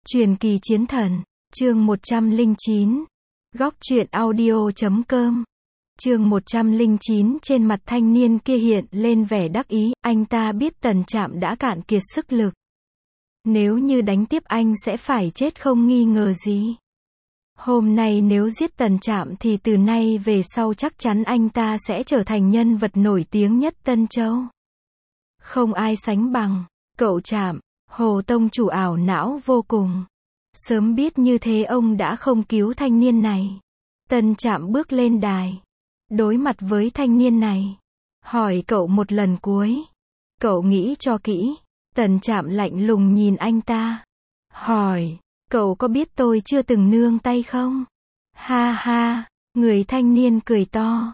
Truyền kỳ chiến thần, chương 109. Góc truyện audio.com. Chương 109. Trên mặt thanh niên kia hiện lên vẻ đắc ý, anh ta biết Tần Trạm đã cạn kiệt sức lực. Nếu như đánh tiếp anh sẽ phải chết không nghi ngờ gì. Hôm nay nếu giết Tần Trạm thì từ nay về sau chắc chắn anh ta sẽ trở thành nhân vật nổi tiếng nhất Tân Châu. Không ai sánh bằng. Cậu Trạm. Hồ Tông chủ ảo não vô cùng. Sớm biết như thế ông đã không cứu thanh niên này. Tần Trạm bước lên đài. Đối mặt với thanh niên này. Hỏi cậu một lần cuối. Cậu nghĩ cho kỹ. Tần Trạm lạnh lùng nhìn anh ta. Hỏi. Cậu có biết tôi chưa từng nương tay không? Ha ha. Người thanh niên cười to.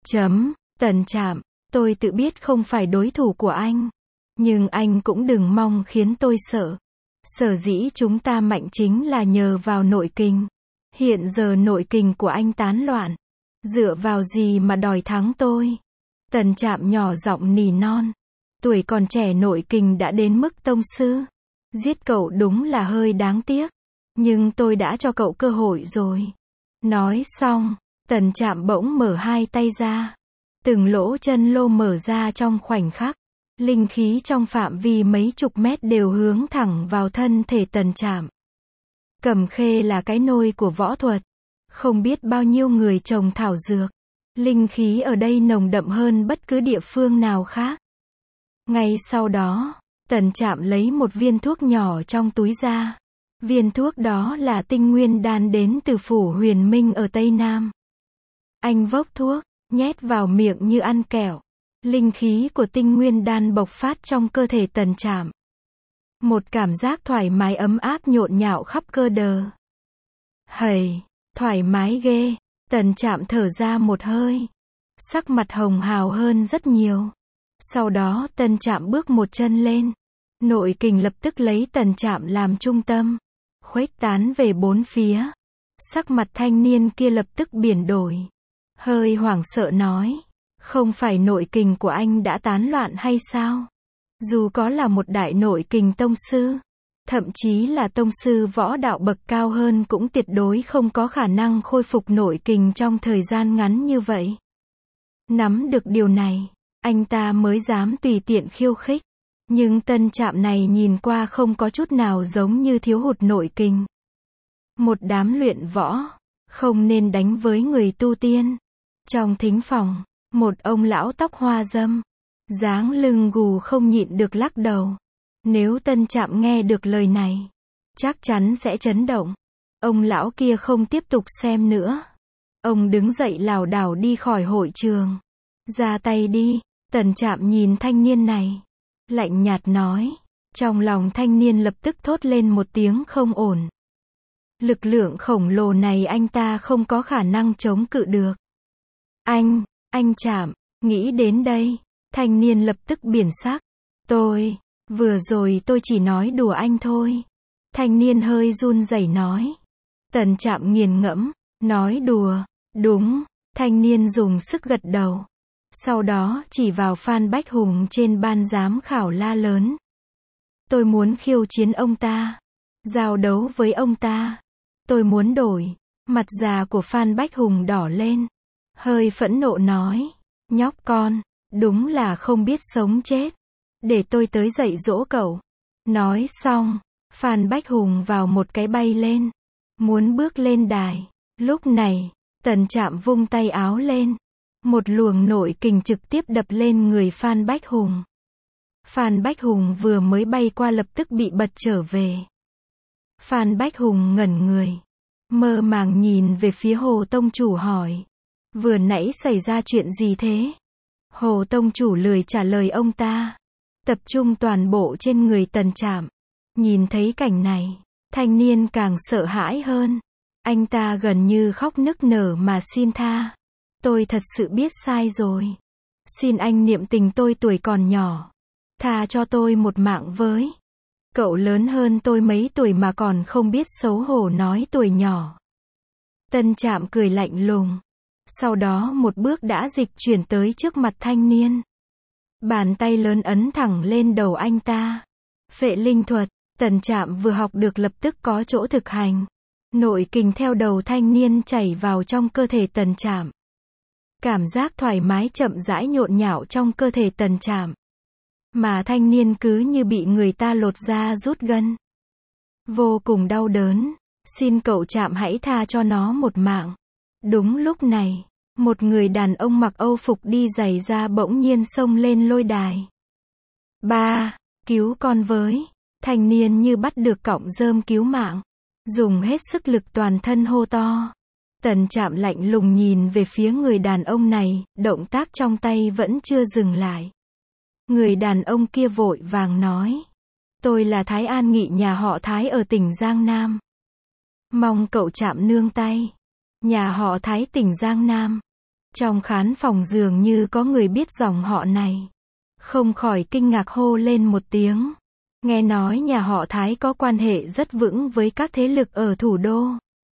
Tần Trạm. Tôi tự biết không phải đối thủ của anh. Nhưng anh cũng đừng mong khiến tôi sợ. Sở dĩ chúng ta mạnh chính là nhờ vào nội kình. Hiện giờ nội kình của anh tán loạn. Dựa vào gì mà đòi thắng tôi? Tần Trạm nhỏ giọng nỉ non. Tuổi còn trẻ nội kình đã đến mức tông sư. Giết cậu đúng là hơi đáng tiếc. Nhưng tôi đã cho cậu cơ hội rồi. Nói xong, Tần Trạm bỗng mở hai tay ra. Từng lỗ chân lô mở ra trong khoảnh khắc. Linh khí trong phạm vi mấy chục mét đều hướng thẳng vào thân thể Tần Trạm. Cẩm Khê là cái nôi của võ thuật. Không biết bao nhiêu người trồng thảo dược. Linh khí ở đây nồng đậm hơn bất cứ địa phương nào khác. Ngay sau đó, Tần Trạm lấy một viên thuốc nhỏ trong túi ra. Viên thuốc đó là tinh nguyên đan đến từ phủ Huyền Minh ở Tây Nam. Anh vốc thuốc, nhét vào miệng như ăn kẹo. Linh khí của tinh nguyên đan bộc phát trong cơ thể Tần Trạm. Một cảm giác thoải mái ấm áp nhộn nhạo khắp cơ đờ. Hầy, thoải mái ghê. Tần Trạm thở ra một hơi. Sắc mặt hồng hào hơn rất nhiều. Sau đó Tần Trạm bước một chân lên. Nội kình lập tức lấy Tần Trạm làm trung tâm. Khuếch tán về bốn phía. Sắc mặt thanh niên kia lập tức biển đổi. Hơi hoảng sợ nói. Không phải nội kình của anh đã tán loạn hay sao? Dù có là một đại nội kình tông sư, thậm chí là tông sư võ đạo bậc cao hơn cũng tuyệt đối không có khả năng khôi phục nội kình trong thời gian ngắn như vậy. Nắm được điều này, anh ta mới dám tùy tiện khiêu khích. Nhưng Tần Trạm này nhìn qua không có chút nào giống như thiếu hụt nội kình. Một đám luyện võ, không nên đánh với người tu tiên. Trong thính phòng, một ông lão tóc hoa râm, dáng lưng gù không nhịn được lắc đầu. Nếu Tần Trạm nghe được lời này, chắc chắn sẽ chấn động. Ông lão kia không tiếp tục xem nữa. Ông đứng dậy lảo đảo đi khỏi hội trường. Ra tay đi. Tần Trạm nhìn thanh niên này, lạnh nhạt nói. Trong lòng thanh niên lập tức thốt lên một tiếng không ổn. Lực lượng khổng lồ này anh ta không có khả năng chống cự được. Anh Trạm, nghĩ đến đây, thanh niên lập tức biến sắc. Vừa rồi tôi chỉ nói đùa anh thôi. Thanh niên hơi run rẩy nói. Tần Trạm nghiền ngẫm, nói đùa, đúng. Thanh niên dùng sức gật đầu. Sau đó chỉ vào Phan Bách Hùng trên ban giám khảo la lớn. Tôi muốn khiêu chiến ông ta. Giao đấu với ông ta. Tôi muốn đổi. Mặt già của Phan Bách Hùng đỏ lên. Hơi phẫn nộ nói. Nhóc con, đúng là không biết sống chết. Để tôi tới dạy dỗ cậu. Nói xong, Phan Bách Hùng vào một cái bay lên. Muốn bước lên đài. Lúc này, Tần Trạm vung tay áo lên. Một luồng nội kình trực tiếp đập lên người Phan Bách Hùng. Phan Bách Hùng vừa mới bay qua lập tức bị bật trở về. Phan Bách Hùng ngẩn người. Mơ màng nhìn về phía Hồ Tông chủ hỏi. Vừa nãy xảy ra chuyện gì thế? Hồ Tông chủ lười trả lời ông ta. Tập trung toàn bộ trên người Tần Trạm. Nhìn thấy cảnh này, thanh niên càng sợ hãi hơn. Anh ta gần như khóc nức nở mà xin tha. Tôi thật sự biết sai rồi. Xin anh niệm tình tôi tuổi còn nhỏ. Tha cho tôi một mạng với. Cậu lớn hơn tôi mấy tuổi mà còn không biết xấu hổ nói tuổi nhỏ. Tần Trạm cười lạnh lùng. Sau đó một bước đã dịch chuyển tới trước mặt thanh niên. Bàn tay lớn ấn thẳng lên đầu anh ta. Phệ linh thuật. Tần Trạm vừa học được lập tức có chỗ thực hành. Nội kình theo đầu thanh niên chảy vào trong cơ thể Tần Trạm. Cảm giác thoải mái chậm rãi nhộn nhạo trong cơ thể Tần Trạm. Mà thanh niên cứ như bị người ta lột da rút gân. Vô cùng đau đớn. Xin cậu Trạm hãy tha cho nó một mạng. Đúng lúc này, một người đàn ông mặc Âu phục đi giày da bỗng nhiên xông lên lôi đài. Ba, cứu con với. Thanh niên như bắt được cọng rơm cứu mạng. Dùng hết sức lực toàn thân hô to. Tần Trạm lạnh lùng nhìn về phía người đàn ông này, động tác trong tay vẫn chưa dừng lại. Người đàn ông kia vội vàng nói. Tôi là Thái An Nghị nhà họ Thái ở tỉnh Giang Nam. Mong cậu Trạm nương tay. Nhà họ Thái tỉnh Giang Nam. Trong khán phòng dường như có người biết dòng họ này. Không khỏi kinh ngạc hô lên một tiếng. Nghe nói nhà họ Thái có quan hệ rất vững với các thế lực ở thủ đô.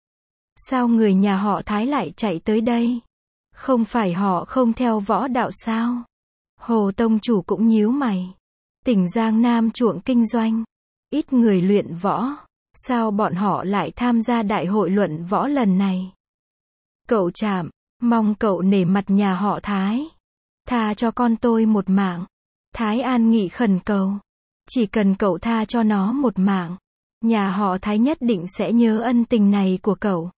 Sao người nhà họ Thái lại chạy tới đây? Không phải họ không theo võ đạo sao? Hồ tông chủ cũng nhíu mày. Tỉnh Giang Nam chuộng kinh doanh. Ít người luyện võ. Sao bọn họ lại tham gia đại hội luận võ lần này? Cậu Trạm, mong cậu nể mặt nhà họ Thái. Tha cho con tôi một mạng. Thái An Nghị khẩn cầu. Chỉ cần cậu tha cho nó một mạng. Nhà họ Thái nhất định sẽ nhớ ân tình này của cậu.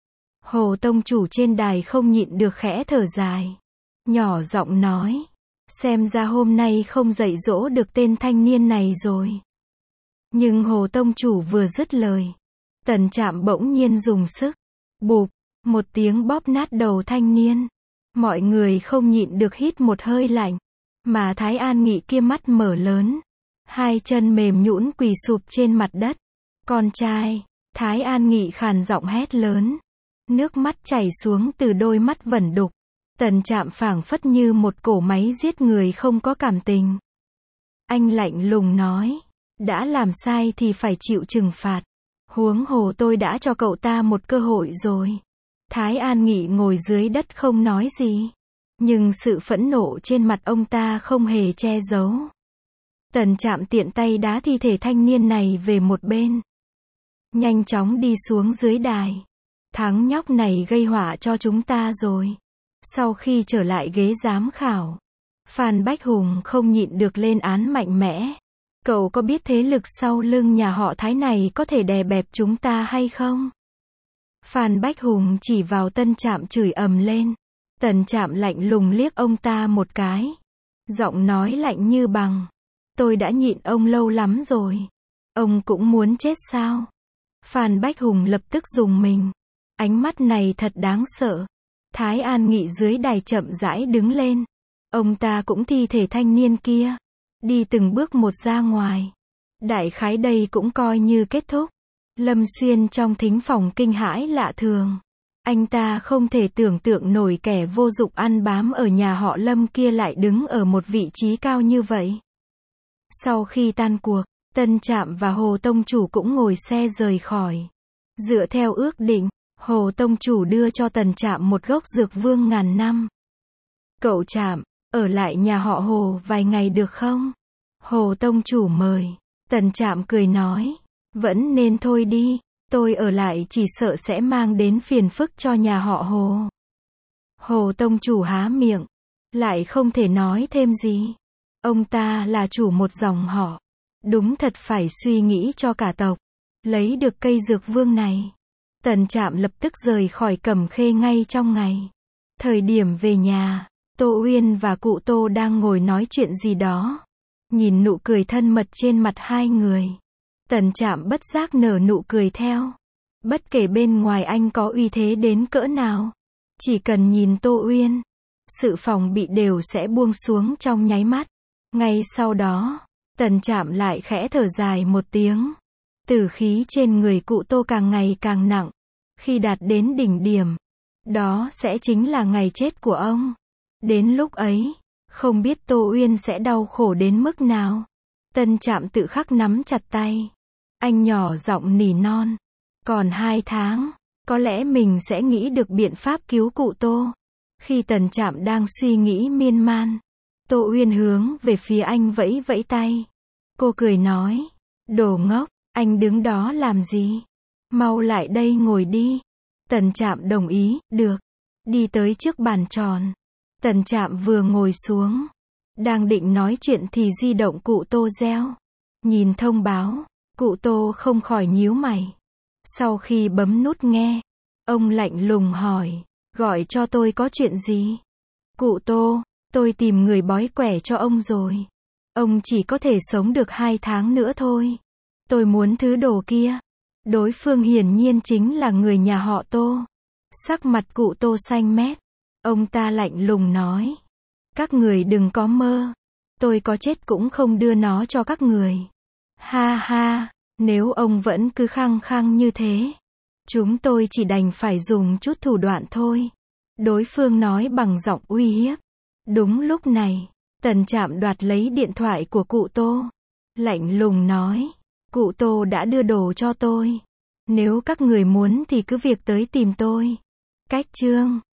Hồ tông chủ trên đài không nhịn được khẽ thở dài. Nhỏ giọng nói. Xem ra hôm nay không dạy dỗ được tên thanh niên này rồi. Nhưng Hồ tông chủ vừa dứt lời. Tần Trạm bỗng nhiên dùng sức. Bụp, một tiếng bóp nát đầu thanh niên. Mọi người không nhịn được hít một hơi lạnh. Mà Thái An Nghị kia mắt mở lớn. Hai chân mềm nhũn quỳ sụp trên mặt đất. Con trai, Thái An Nghị khàn giọng hét lớn. Nước mắt chảy xuống từ đôi mắt vẩn đục. Tần Trạm phảng phất như một cỗ máy giết người không có cảm tình. Anh lạnh lùng nói. Đã làm sai thì phải chịu trừng phạt. Huống hồ tôi đã cho cậu ta một cơ hội rồi. Thái An Nghị ngồi dưới đất không nói gì. Nhưng sự phẫn nộ trên mặt ông ta không hề che giấu. Tần Trạm tiện tay đá thi thể thanh niên này về một bên. Nhanh chóng đi xuống dưới đài. Thằng nhóc này gây họa cho chúng ta rồi. Sau khi trở lại ghế giám khảo, Phan Bách Hùng không nhịn được lên án mạnh mẽ. Cậu có biết thế lực sau lưng nhà họ Thái này có thể đè bẹp chúng ta hay không? Phan Bách Hùng chỉ vào Tần Trạm chửi ầm lên. Tần Trạm lạnh lùng liếc ông ta một cái. Giọng nói lạnh như bằng. Tôi đã nhịn ông lâu lắm rồi. Ông cũng muốn chết sao? Phan Bách Hùng lập tức rùng mình. Ánh mắt này thật đáng sợ. Thái An Nghị dưới đài chậm rãi đứng lên. Ông ta cũng thi thể thanh niên kia. Đi từng bước một ra ngoài. Đại khái đây cũng coi như kết thúc. Lâm Xuyên trong thính phòng kinh hãi lạ thường. Anh ta không thể tưởng tượng nổi kẻ vô dụng ăn bám ở nhà họ Lâm kia lại đứng ở một vị trí cao như vậy. Sau khi tan cuộc, Tần Trạm và Hồ tông chủ cũng ngồi xe rời khỏi. Dựa theo ước định, Hồ tông chủ đưa cho Tần Trạm một gốc dược vương ngàn năm. Cậu Trạm, ở lại nhà họ Hồ vài ngày được không? Hồ tông chủ mời. Tần Trạm cười nói. Vẫn nên thôi đi. Tôi ở lại chỉ sợ sẽ mang đến phiền phức cho nhà họ Hồ. Hồ tông chủ há miệng. Lại không thể nói thêm gì. Ông ta là chủ một dòng họ. Đúng thật phải suy nghĩ cho cả tộc. Lấy được cây dược vương này. Tần Trạm lập tức rời khỏi Cẩm Khê ngay trong ngày. Thời điểm về nhà, Tô Uyên và cụ Tô đang ngồi nói chuyện gì đó. Nhìn nụ cười thân mật trên mặt hai người. Tần Trạm bất giác nở nụ cười theo. Bất kể bên ngoài anh có uy thế đến cỡ nào. Chỉ cần nhìn Tô Uyên, sự phòng bị đều sẽ buông xuống trong nháy mắt. Ngay sau đó, Tần Trạm lại khẽ thở dài một tiếng. Tử khí trên người cụ Tô càng ngày càng nặng. Khi đạt đến đỉnh điểm, đó sẽ chính là ngày chết của ông. Đến lúc ấy, không biết Tô Uyên sẽ đau khổ đến mức nào. Tần Trạm tự khắc nắm chặt tay. Anh nhỏ giọng nỉ non. Còn 2 tháng, có lẽ mình sẽ nghĩ được biện pháp cứu cụ Tô. Khi Tần Trạm đang suy nghĩ miên man, Tô Uyên hướng về phía anh vẫy vẫy tay. Cô cười nói. Đồ ngốc, Anh đứng đó làm gì? Mau lại đây ngồi đi. Tần Trạm đồng ý, được. Đi tới trước bàn tròn. Tần Trạm vừa ngồi xuống. Đang định nói chuyện thì di động cụ Tô reo. Nhìn thông báo, cụ Tô không khỏi nhíu mày. Sau khi bấm nút nghe, ông lạnh lùng hỏi, gọi cho tôi có chuyện gì? Cụ Tô, tôi tìm người bói quẻ cho ông rồi. Ông chỉ có thể sống được 2 tháng nữa thôi. Tôi muốn thứ đồ kia. Đối phương hiển nhiên chính là người nhà họ Tô. Sắc mặt cụ Tô xanh mét. Ông ta lạnh lùng nói. Các người đừng có mơ. Tôi có chết cũng không đưa nó cho các người. Ha ha, nếu ông vẫn cứ khăng khăng như thế, chúng tôi chỉ đành phải dùng chút thủ đoạn thôi. Đối phương nói bằng giọng uy hiếp. Đúng lúc này, Tần Trạm đoạt lấy điện thoại của cụ Tô. Lạnh lùng nói, cụ Tô đã đưa đồ cho tôi. Nếu các người muốn thì cứ việc tới tìm tôi. Cách chương